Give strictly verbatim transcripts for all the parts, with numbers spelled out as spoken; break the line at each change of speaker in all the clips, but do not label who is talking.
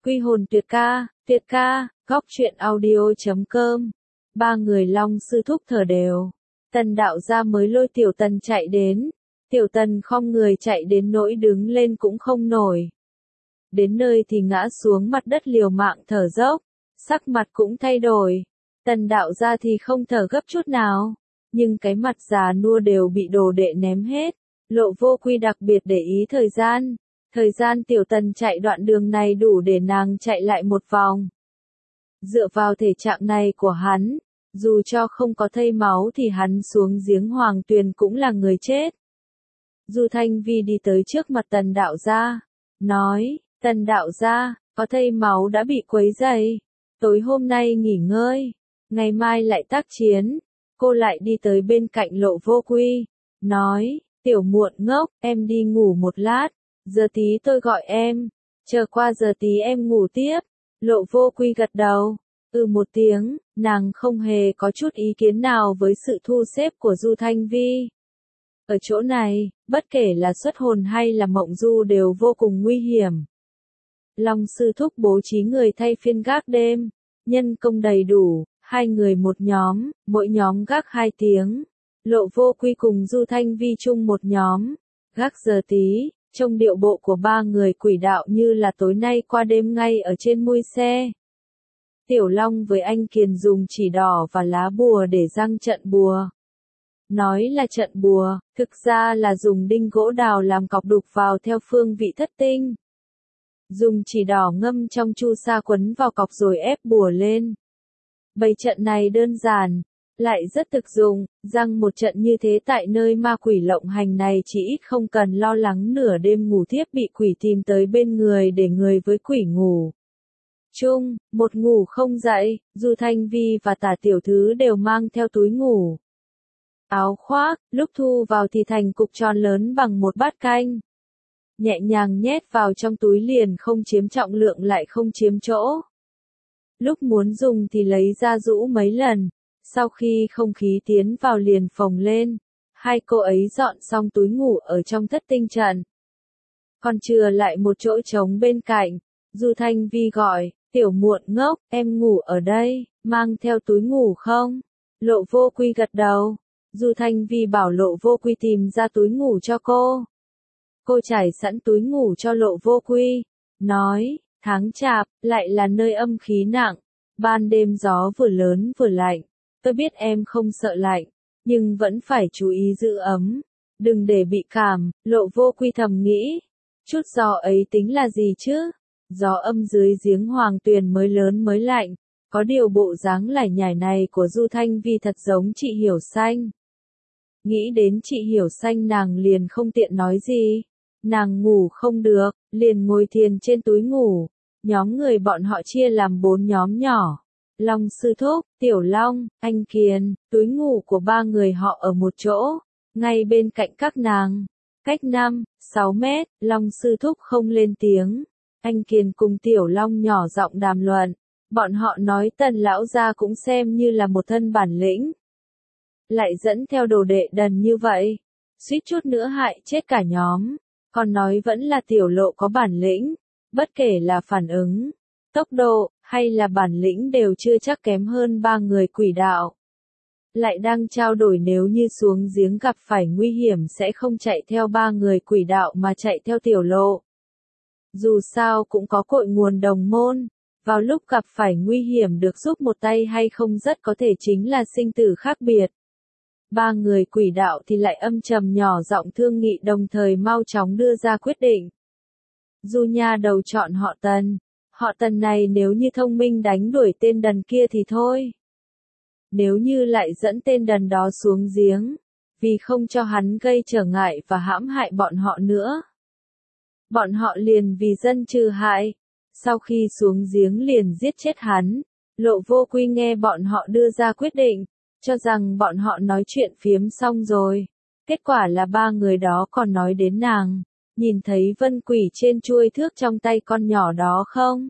Quy hồn tuyệt ca, tuyệt ca, góc truyện audio.com. Ba người Long sư thúc thở đều. Tần đạo gia mới lôi tiểu tần chạy đến. Tiểu tần khom người chạy đến nỗi đứng lên cũng không nổi. Đến nơi thì ngã xuống mặt đất liều mạng thở dốc. Sắc mặt cũng thay đổi. Tần đạo gia thì không thở gấp chút nào. Nhưng cái mặt già nua đều bị đồ đệ ném hết. Lộ Vô Quy đặc biệt để ý thời gian. Thời gian tiểu tần chạy đoạn đường này đủ để nàng chạy lại một vòng. Dựa vào thể trạng này của hắn, dù cho không có thây máu thì hắn xuống giếng Hoàng Tuyền cũng là người chết. Du Thanh Vi đi tới trước mặt tần đạo gia, nói, tần đạo gia, có thây máu đã bị quấy rầy, tối hôm nay nghỉ ngơi, ngày mai lại tác chiến. Cô lại đi tới bên cạnh Lộ Vô Quy, nói, tiểu muộn ngốc, em đi ngủ một lát. Giờ tí tôi gọi em, chờ qua giờ tí em ngủ tiếp. Lộ Vô Quy gật đầu, ừ một tiếng, nàng không hề có chút ý kiến nào với sự thu xếp của Du Thanh Vi. Ở chỗ này, bất kể là xuất hồn hay là mộng du đều vô cùng nguy hiểm. Long sư thúc bố trí người thay phiên gác đêm, nhân công đầy đủ, hai người một nhóm, mỗi nhóm gác hai tiếng. Lộ Vô Quy cùng Du Thanh Vi chung một nhóm, gác giờ tí. Trông điệu bộ của ba người quỷ đạo như là tối nay qua đêm ngay ở trên mui xe. Tiểu Long với anh Kiền dùng chỉ đỏ và lá bùa để răng trận bùa. Nói là trận bùa, thực ra là dùng đinh gỗ đào làm cọc đục vào theo phương vị thất tinh. Dùng chỉ đỏ ngâm trong chu sa quấn vào cọc rồi ép bùa lên. Bày trận này đơn giản, lại rất thực dụng, răng một trận như thế tại nơi ma quỷ lộng hành này chỉ ít không cần lo lắng nửa đêm ngủ thiếp bị quỷ tìm tới bên người để người với quỷ ngủ chung, một ngủ không dậy. Du Thanh Vi và Tả Tiểu Thứ đều mang theo túi ngủ. Áo khoác, lúc thu vào thì thành cục tròn lớn bằng một bát canh. Nhẹ nhàng nhét vào trong túi liền không chiếm trọng lượng lại không chiếm chỗ. Lúc muốn dùng thì lấy ra rũ mấy lần. Sau khi không khí tiến vào liền phồng lên, hai cô ấy dọn xong túi ngủ ở trong thất tinh trận. Còn chừa lại một chỗ trống bên cạnh, Du Thanh Vi gọi, tiểu muộn ngốc, em ngủ ở đây, mang theo túi ngủ không? Lộ Vô Quy gật đầu, Du Thanh Vi bảo Lộ Vô Quy tìm ra túi ngủ cho cô. Cô trải sẵn túi ngủ cho Lộ Vô Quy, nói, tháng chạp, lại là nơi âm khí nặng, ban đêm gió vừa lớn vừa lạnh. Tôi biết em không sợ lạnh, nhưng vẫn phải chú ý giữ ấm, đừng để bị cảm. Lộ Vô Quy thầm nghĩ, chút gió ấy tính là gì chứ? Gió âm dưới giếng Hoàng Tuyền mới lớn mới lạnh, có điều bộ dáng lải nhải này của Du Thanh Vi thật giống chị Hiểu Xanh. Nghĩ đến chị Hiểu Xanh nàng liền không tiện nói gì, nàng ngủ không được, liền ngồi thiền trên túi ngủ, nhóm người bọn họ chia làm bốn nhóm nhỏ. Long sư thúc, Tiểu Long, anh Kiền, túi ngủ của ba người họ ở một chỗ, ngay bên cạnh các nàng, cách năm, sáu mét, Long sư thúc không lên tiếng. Anh Kiền cùng Tiểu Long nhỏ giọng đàm luận, bọn họ nói Tần lão gia cũng xem như là một thân bản lĩnh. Lại dẫn theo đồ đệ đần như vậy, suýt chút nữa hại chết cả nhóm, còn nói vẫn là Tiểu Lộ có bản lĩnh, bất kể là phản ứng, tốc độ, hay là bản lĩnh đều chưa chắc kém hơn ba người quỷ đạo. Lại đang trao đổi nếu như xuống giếng gặp phải nguy hiểm sẽ không chạy theo ba người quỷ đạo mà chạy theo Tiểu Lộ. Dù sao cũng có cội nguồn đồng môn, vào lúc gặp phải nguy hiểm được giúp một tay hay không rất có thể chính là sinh tử khác biệt. Ba người quỷ đạo thì lại âm trầm nhỏ giọng thương nghị đồng thời mau chóng đưa ra quyết định. Du Nha đầu chọn họ Tần. Họ Tần này nếu như thông minh đánh đuổi tên đần kia thì thôi. Nếu như lại dẫn tên đần đó xuống giếng, vì không cho hắn gây trở ngại và hãm hại bọn họ nữa. Bọn họ liền vì dân trừ hại, sau khi xuống giếng liền giết chết hắn. Lộ Vô Quy nghe bọn họ đưa ra quyết định, cho rằng bọn họ nói chuyện phiếm xong rồi. Kết quả là ba người đó còn nói đến nàng. Nhìn thấy vân quỷ trên chuôi thước trong tay con nhỏ đó không?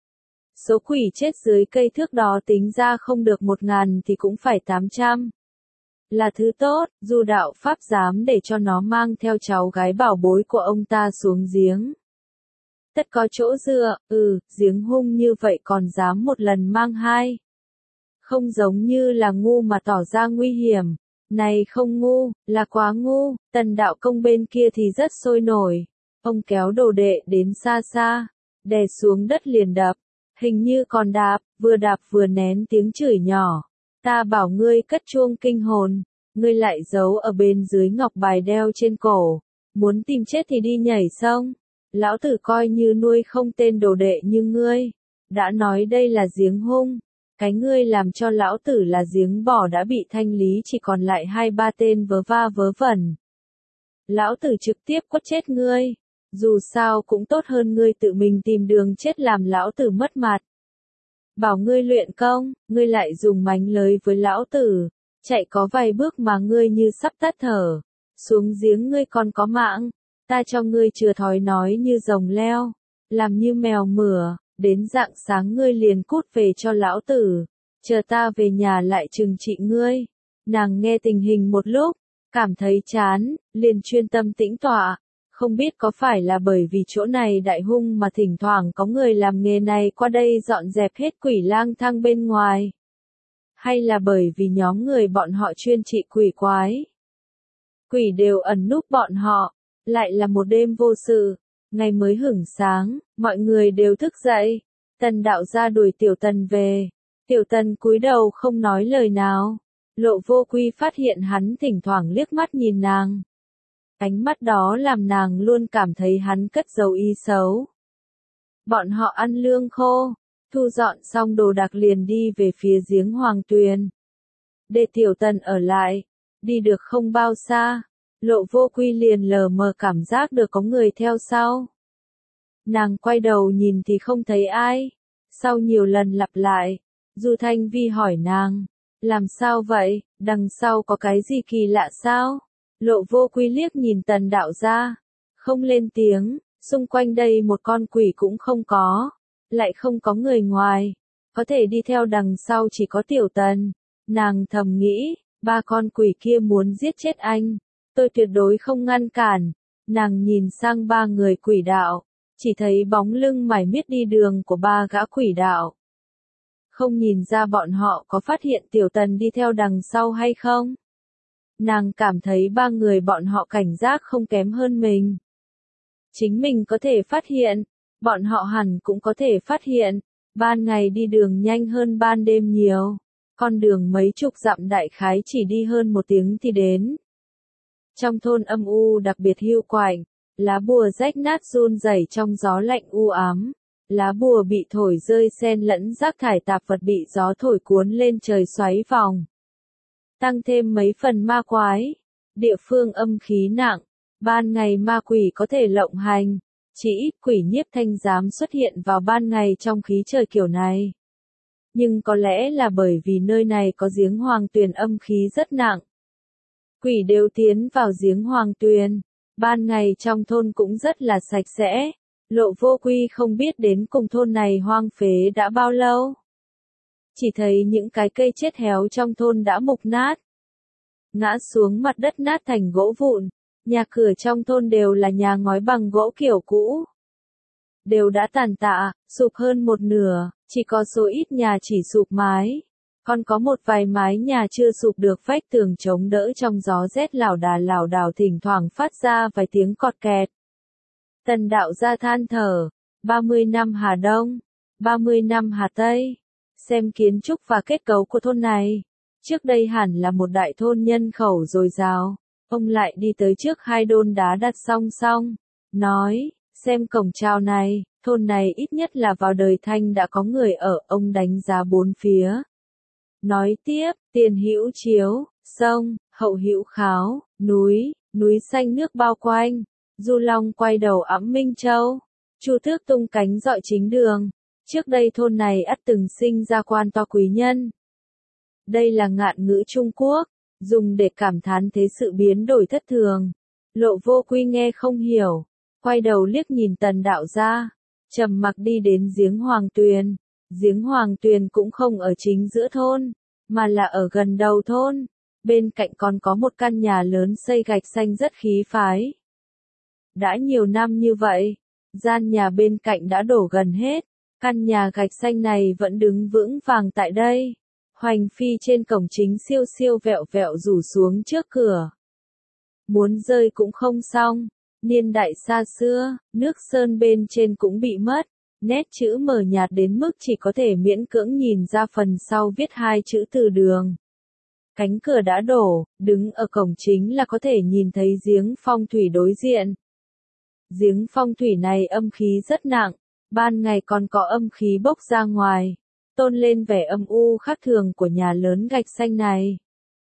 Số quỷ chết dưới cây thước đó tính ra không được một ngàn thì cũng phải tám trăm. Là thứ tốt, dù đạo pháp dám để cho nó mang theo cháu gái bảo bối của ông ta xuống giếng. tất có chỗ dựa, ừ, giếng hung như vậy còn dám một lần mang hai. Không giống như là ngu mà tỏ ra nguy hiểm. Này không ngu, là quá ngu, Tần Đạo Công bên kia thì rất sôi nổi. Ông kéo đồ đệ đến xa xa, đè xuống đất liền đập, hình như còn đạp, vừa đạp vừa nén tiếng chửi nhỏ. Ta bảo ngươi cất chuông kinh hồn, ngươi lại giấu ở bên dưới ngọc bài đeo trên cổ, muốn tìm chết thì đi nhảy sông. Lão tử coi như nuôi không tên đồ đệ như ngươi, đã nói đây là giếng hung. Cái ngươi làm cho lão tử là giếng bò đã bị thanh lý chỉ còn lại hai ba tên vớ va vớ vẩn. Lão tử trực tiếp quất chết ngươi, dù sao cũng tốt hơn ngươi tự mình tìm đường chết làm lão tử mất mặt. Bảo ngươi luyện công, ngươi lại dùng mánh lới với lão tử, chạy có vài bước mà ngươi như sắp tắt thở, xuống giếng ngươi còn có mạng, ta cho ngươi chừa thói nói như rồng leo, làm như mèo mửa. Đến rạng sáng ngươi liền cút về cho lão tử, chờ ta về nhà lại trừng trị ngươi. Nàng nghe tình hình một lúc, cảm thấy chán, liền chuyên tâm tĩnh tọa, không biết có phải là bởi vì chỗ này đại hung mà thỉnh thoảng có người làm nghề này qua đây dọn dẹp hết quỷ lang thang bên ngoài. Hay là bởi vì nhóm người bọn họ chuyên trị quỷ quái. Quỷ đều ẩn núp bọn họ, lại là một đêm vô sự. Ngày mới hửng sáng, mọi người đều thức dậy. Tần Đạo gia đuổi Tiểu Tần về. Tiểu Tần cúi đầu không nói lời nào. Lộ Vô Quy phát hiện hắn thỉnh thoảng liếc mắt nhìn nàng. Ánh mắt đó làm nàng luôn cảm thấy hắn cất giấu ý xấu. Bọn họ ăn lương khô, thu dọn xong đồ đạc liền đi về phía giếng Hoàng Tuyền. Để Tiểu Tần ở lại, đi được không bao xa. Lộ Vô Quy liền lờ mờ cảm giác được có người theo sau. Nàng quay đầu nhìn thì không thấy ai. Sau nhiều lần lặp lại, Du Thanh Vi hỏi nàng, làm sao vậy, đằng sau có cái gì kỳ lạ sao? Lộ Vô Quy liếc nhìn Tần Đạo gia, không lên tiếng, xung quanh đây một con quỷ cũng không có, lại không có người ngoài, có thể đi theo đằng sau chỉ có Tiểu Tần. Nàng thầm nghĩ, ba con quỷ kia muốn giết chết anh. Tôi tuyệt đối không ngăn cản. Nàng nhìn sang ba người quỷ đạo, chỉ thấy bóng lưng mải miết đi đường của ba gã quỷ đạo. Không nhìn ra bọn họ có phát hiện Tiểu Tần đi theo đằng sau hay không? Nàng cảm thấy ba người bọn họ cảnh giác không kém hơn mình. Chính mình có thể phát hiện, bọn họ hẳn cũng có thể phát hiện. Ban ngày đi đường nhanh hơn ban đêm nhiều. Con đường mấy chục dặm đại khái chỉ đi hơn một tiếng thì đến. Trong thôn âm u đặc biệt hiu quạnh, lá bùa rách nát run rẩy trong gió lạnh u ám, lá bùa bị thổi rơi xen lẫn rác thải tạp vật bị gió thổi cuốn lên trời xoáy vòng. Tăng thêm mấy phần ma quái, địa phương âm khí nặng, ban ngày ma quỷ có thể lộng hành, chỉ ít quỷ nhiếp thanh dám xuất hiện vào ban ngày trong khí trời kiểu này. Nhưng có lẽ là bởi vì nơi này có giếng Hoàng Tuyền âm khí rất nặng. Quỷ đều tiến vào giếng Hoàng Tuyền, ban ngày trong thôn cũng rất là sạch sẽ. Lộ Vô Quy không biết đến cùng thôn này hoang phế đã bao lâu. Chỉ thấy những cái cây chết héo trong thôn đã mục nát, ngã xuống mặt đất nát thành gỗ vụn. Nhà cửa trong thôn đều là nhà ngói bằng gỗ kiểu cũ, đều đã tàn tạ, sụp hơn một nửa, chỉ có số ít nhà chỉ sụp mái. Còn có một vài mái nhà chưa sụp được vách tường chống đỡ trong gió rét lảo đà lảo đảo thỉnh thoảng phát ra vài tiếng cọt kẹt. Tần Đạo gia than thở, ba mươi năm Hà Đông, ba mươi năm Hà Tây. Xem kiến trúc và kết cấu của thôn này, trước đây hẳn là một đại thôn nhân khẩu dồi dào. Ông lại đi tới trước hai đôn đá đặt song song, nói, xem cổng chào này, thôn này ít nhất là vào đời Thanh đã có người ở, ông đánh giá bốn phía. Nói tiếp, tiền hữu chiếu, sông, hậu hữu kháo, núi, núi xanh nước bao quanh. Du Long quay đầu ẵm Minh Châu, Chu Tước tung cánh dọi chính đường. Trước đây thôn này ắt từng sinh ra quan to quý nhân. Đây là ngạn ngữ Trung Quốc, dùng để cảm thán thế sự biến đổi thất thường. Lộ Vô Quy nghe không hiểu, quay đầu liếc nhìn Tần Đạo gia, trầm mặc đi đến giếng Hoàng Tuyền. Giếng Hoàng Tuyền cũng không ở chính giữa thôn, mà là ở gần đầu thôn. Bên cạnh còn có một căn nhà lớn xây gạch xanh rất khí phái. Đã nhiều năm như vậy, Gian nhà bên cạnh đã đổ gần hết, căn nhà gạch xanh này vẫn đứng vững vàng tại đây. Hoành phi trên cổng chính siêu siêu vẹo vẹo rủ xuống trước cửa. Muốn rơi cũng không xong, niên đại xa xưa, nước sơn bên trên cũng bị mất, nét chữ mờ nhạt đến mức chỉ có thể miễn cưỡng nhìn ra phần sau viết hai chữ từ đường. Cánh cửa đã đổ, đứng ở cổng chính là có thể nhìn thấy giếng phong thủy đối diện. Giếng phong thủy này âm khí rất nặng, ban ngày còn có âm khí bốc ra ngoài, tôn lên vẻ âm u khác thường của nhà lớn gạch xanh này.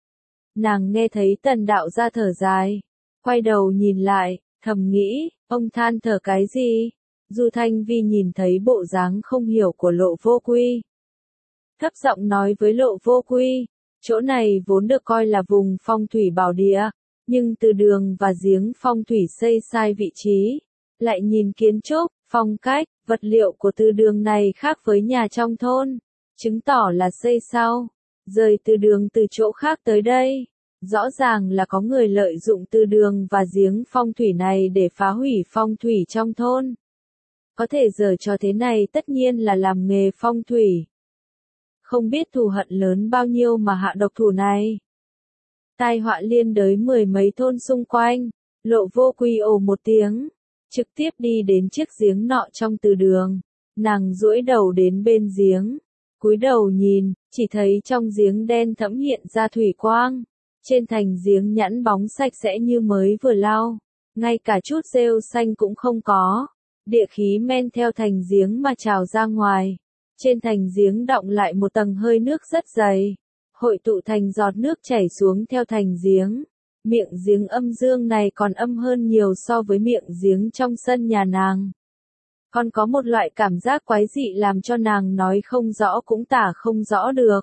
Nàng nghe thấy Tần đạo gia thở dài, quay đầu nhìn lại, thầm nghĩ, ông than thở cái gì? Du Thanh Vi nhìn thấy bộ dáng không hiểu của Lộ Vô Quy. Thấp giọng nói với Lộ Vô Quy, chỗ này vốn được coi là vùng phong thủy bảo địa, nhưng từ đường và giếng phong thủy xây sai vị trí. Lại nhìn kiến trúc, phong cách, vật liệu của từ đường này khác với nhà trong thôn, chứng tỏ là xây sau, rời từ đường từ chỗ khác tới đây. Rõ ràng là có người lợi dụng từ đường và giếng phong thủy này để phá hủy phong thủy trong thôn. Có thể giở trò thế này tất nhiên là làm nghề phong thủy. Không biết thù hận lớn bao nhiêu mà hạ độc thủ này. Tai họa liên đới mười mấy thôn xung quanh, Lộ Vô Quy ồ một tiếng, trực tiếp đi đến chiếc giếng nọ trong từ đường. Nàng duỗi đầu đến bên giếng, cúi đầu nhìn, chỉ thấy trong giếng đen thẫm hiện ra thủy quang. Trên thành giếng nhẵn bóng sạch sẽ như mới vừa lau, ngay cả chút rêu xanh cũng không có. Địa khí men theo thành giếng mà trào ra ngoài. Trên thành giếng đọng lại một tầng hơi nước rất dày, hội tụ thành giọt nước chảy xuống theo thành giếng. Miệng giếng âm dương này còn âm hơn nhiều so với miệng giếng trong sân nhà nàng. Còn có một loại cảm giác quái dị làm cho nàng nói không rõ cũng tả không rõ được.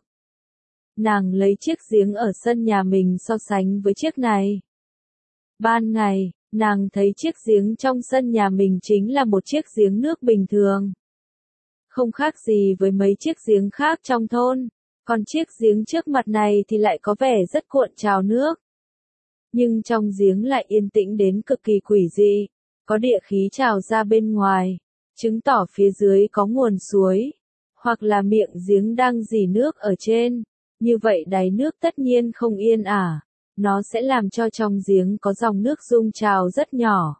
Nàng lấy chiếc giếng ở sân nhà mình so sánh với chiếc này. Ban ngày, nàng thấy chiếc giếng trong sân nhà mình chính là một chiếc giếng nước bình thường. Không khác gì với mấy chiếc giếng khác trong thôn, còn chiếc giếng trước mặt này thì lại có vẻ rất cuộn trào nước. Nhưng trong giếng lại yên tĩnh đến cực kỳ quỷ dị, có địa khí trào ra bên ngoài, chứng tỏ phía dưới có nguồn suối, hoặc là miệng giếng đang rỉ nước ở trên. Như vậy đáy nước tất nhiên không yên ả, nó sẽ làm cho trong giếng có dòng nước rung trào rất nhỏ.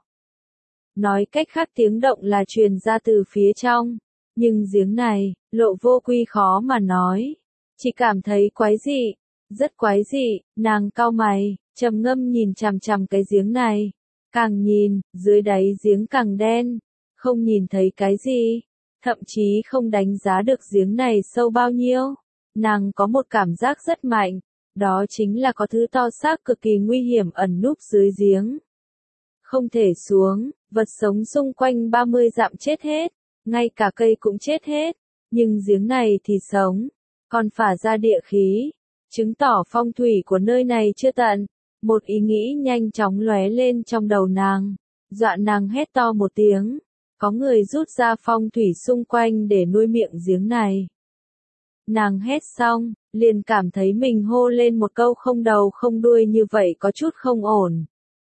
Nói cách khác tiếng động là truyền ra từ phía trong, nhưng giếng này, Lộ Vô Quy khó mà nói, chỉ cảm thấy quái dị, rất quái dị. Nàng cau mày, trầm ngâm nhìn chằm chằm cái giếng này, càng nhìn, dưới đáy giếng càng đen, không nhìn thấy cái gì, thậm chí không đánh giá được giếng này sâu bao nhiêu. Nàng có một cảm giác rất mạnh, đó chính là có thứ to xác cực kỳ nguy hiểm ẩn núp dưới giếng. Không thể xuống, vật sống xung quanh ba mươi dặm chết hết, ngay cả cây cũng chết hết, nhưng giếng này thì sống, còn phả ra địa khí, chứng tỏ phong thủy của nơi này chưa tận. Một ý nghĩ nhanh chóng lóe lên trong đầu nàng, dọa nàng hét to một tiếng, có người rút ra phong thủy xung quanh để nuôi miệng giếng này. Nàng hét xong, liền cảm thấy mình hô lên một câu không đầu không đuôi như vậy có chút không ổn.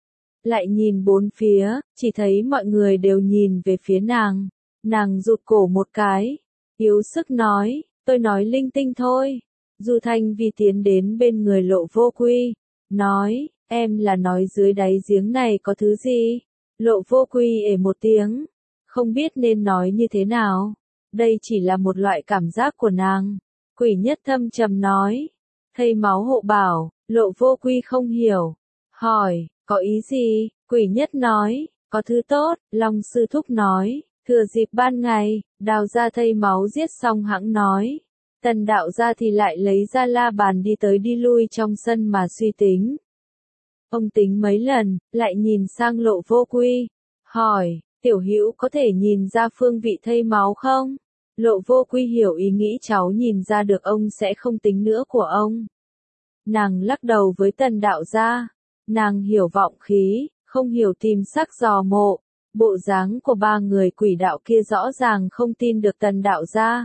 Lại nhìn bốn phía, chỉ thấy mọi người đều nhìn về phía nàng. Nàng rụt cổ một cái, yếu sức nói, tôi nói linh tinh thôi. Du Thanh Vi tiến đến bên người Lộ Vô Quy, nói, em là nói dưới đáy giếng này có thứ gì? Lộ Vô Quy ể một tiếng, không biết nên nói như thế nào. Đây chỉ là một loại cảm giác của nàng. Quỷ Nhất thâm trầm nói, thầy máu hộ bảo. Lộ Vô Quy không hiểu, hỏi, có ý gì? Quỷ Nhất nói, có thứ tốt. Long Sư Thúc nói, thừa dịp ban ngày, đào ra thây máu giết xong hãng nói. Tần đạo ra thì lại lấy ra la bàn đi tới đi lui trong sân mà suy tính. Ông tính mấy lần, lại nhìn sang Lộ Vô Quy, hỏi, tiểu hữu có thể nhìn ra phương vị thây máu không? Lộ Vô Quy hiểu ý nghĩ cháu nhìn ra được ông sẽ không tính nữa của ông. Nàng lắc đầu với Tần đạo gia, nàng hiểu vọng khí, không hiểu tìm sắc dò mộ. Bộ dáng của ba người quỷ đạo kia rõ ràng không tin được Tần đạo gia.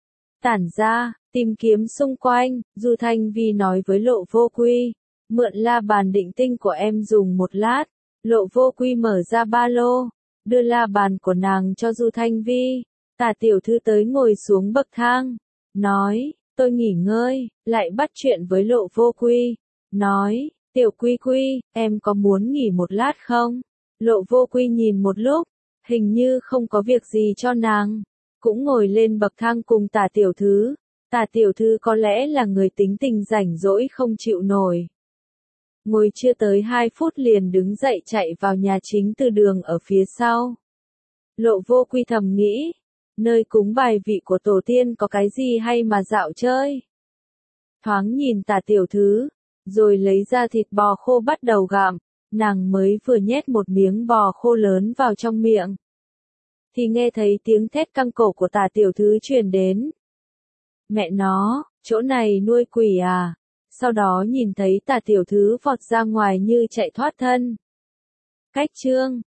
Tản ra, tìm kiếm xung quanh, Du Thanh Vi nói với Lộ Vô Quy, mượn la bàn định tinh của em dùng một lát. Lộ Vô Quy mở ra ba lô, đưa la bàn của nàng cho Du Thanh Vi. Tả tiểu thư tới ngồi xuống bậc thang, nói, tôi nghỉ ngơi, lại bắt chuyện với Lộ Vô Quy, nói, tiểu Quy Quy, em có muốn nghỉ một lát không? Lộ Vô Quy nhìn một lúc, hình như không có việc gì cho nàng, cũng ngồi lên bậc thang cùng Tả tiểu thư. Tả tiểu thư có lẽ là người tính tình rảnh rỗi không chịu nổi. Ngồi chưa tới hai phút liền đứng dậy chạy vào nhà chính từ đường ở phía sau. Lộ Vô Quy thầm nghĩ, nơi cúng bài vị của tổ tiên có cái gì hay mà dạo chơi. Thoáng nhìn Tả tiểu thư, rồi lấy ra thịt bò khô bắt đầu gặm, nàng mới vừa nhét một miếng bò khô lớn vào trong miệng. Thì nghe thấy tiếng thét căng cổ của Tả tiểu thư truyền đến. Mẹ nó, chỗ này nuôi quỷ à? Sau đó nhìn thấy Tả tiểu thư vọt ra ngoài như chạy thoát thân. Cách chương